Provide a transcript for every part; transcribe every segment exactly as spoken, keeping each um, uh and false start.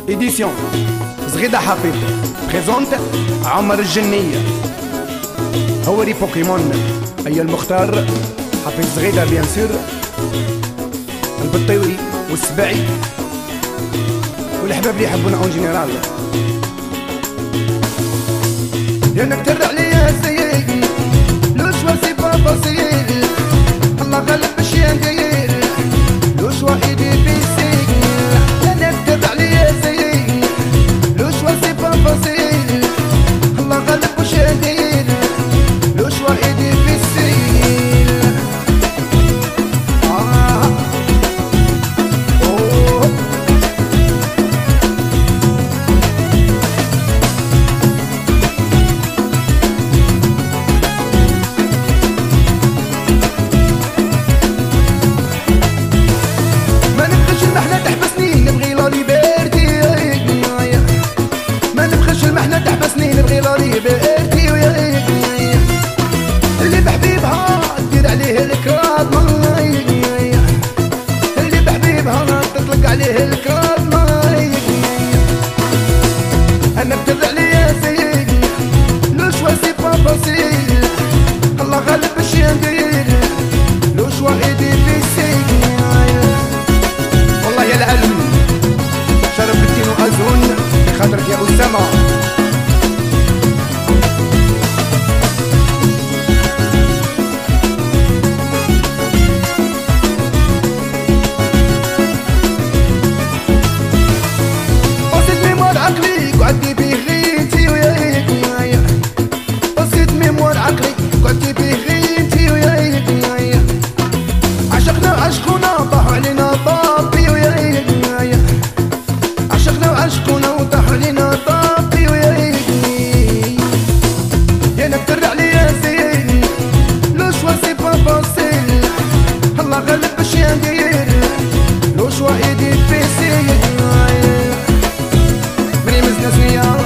إديسيون زغيدة حفيظ بريزونت عمر الجنية هوري بوكيمون أي المختار حفيظ زغيدة بيان سور البطيوي والسبعي والأحباب اللي يحبونا اون جينيرال. يا نكتر عليا سيد لو شوا سي با فاسيل الله غالب باش يندير لو شوا ايدي بيسيل. يا نكتر عليا سيد لو شوا سي با فاسيل الله غالب باش يندير لو شوا ايدي بيسيل. آه أوه المحنة تحبسني نبغي لا ليبرتي، ما نبغيش المحنة تحبسني نبغي لا ليبرتي. اللي بحبيبها دير عليه الكراد، اللي بحبيبها تطلق عليه الكراد. انا ابتدع لي يا سيد لو شوا سي با فاسيل الله غالب باش يندير لو شوا ايدي بيسيل. والله يا العلم شرف الدين وأزهن بخاطرك يا أسامة. بسيط ميموار عقلي قعدتي بيه غيتي وياك، بسيط ميموار عقلي قعدتي بيه غيتي وياك. عشقنا عشقنا طاحوا علينا طابي وياك، عشقنا وعشقنا وطاحوا علينا طابي وياك. يا نكتر عليا زين لو شوا سي با فاسيل الله غالب باش يندير لو شوا ايدي بيسيل. مني مزنا سنية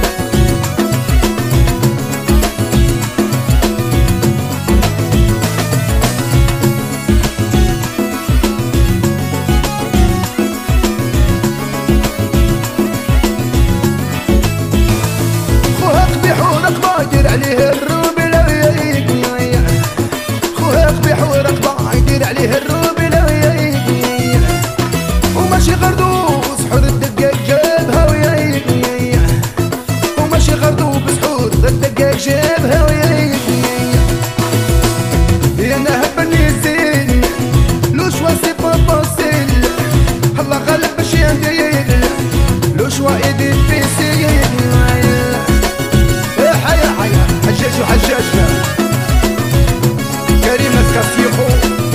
يدير عليه الروب لو يايك، خويا قبيح ورقبة يدير عليه الروب لو يايك. وماشي غردوس حور الدقاق جابها ويايك، وماشي غردوس حور الدقاق جابها ويايك. يا نهبني الزين لو شوا سي با فاسيل الله غالب باش يندير لو شوا ايدي بيسيل. حجاج وحجاج كريم اسكاسيخو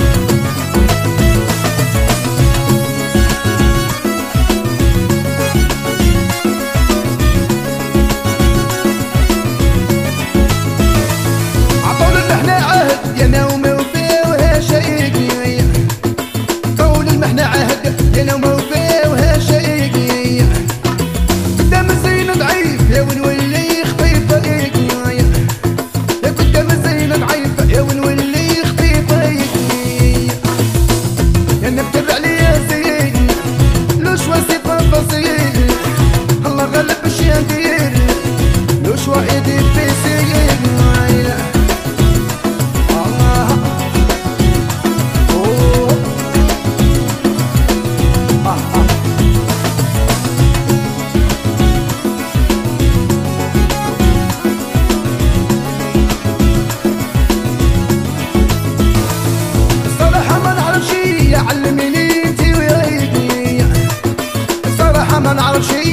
عطول المحنة عهد يا نوم وفيه وها شيق، طول المحنة عهد يا نوم وفيه وها شيق. قدام الزين ضعيف يا ونولي خفيفة يا ونولي خفيفة. يا نبتدع لي يا زين لو شوا سي با فاسيل الله غالب باش يندير لو شوا ايدي بيسيل. آه أوه آه آه علميني انتي وياك، الصراحة ما نعرف شي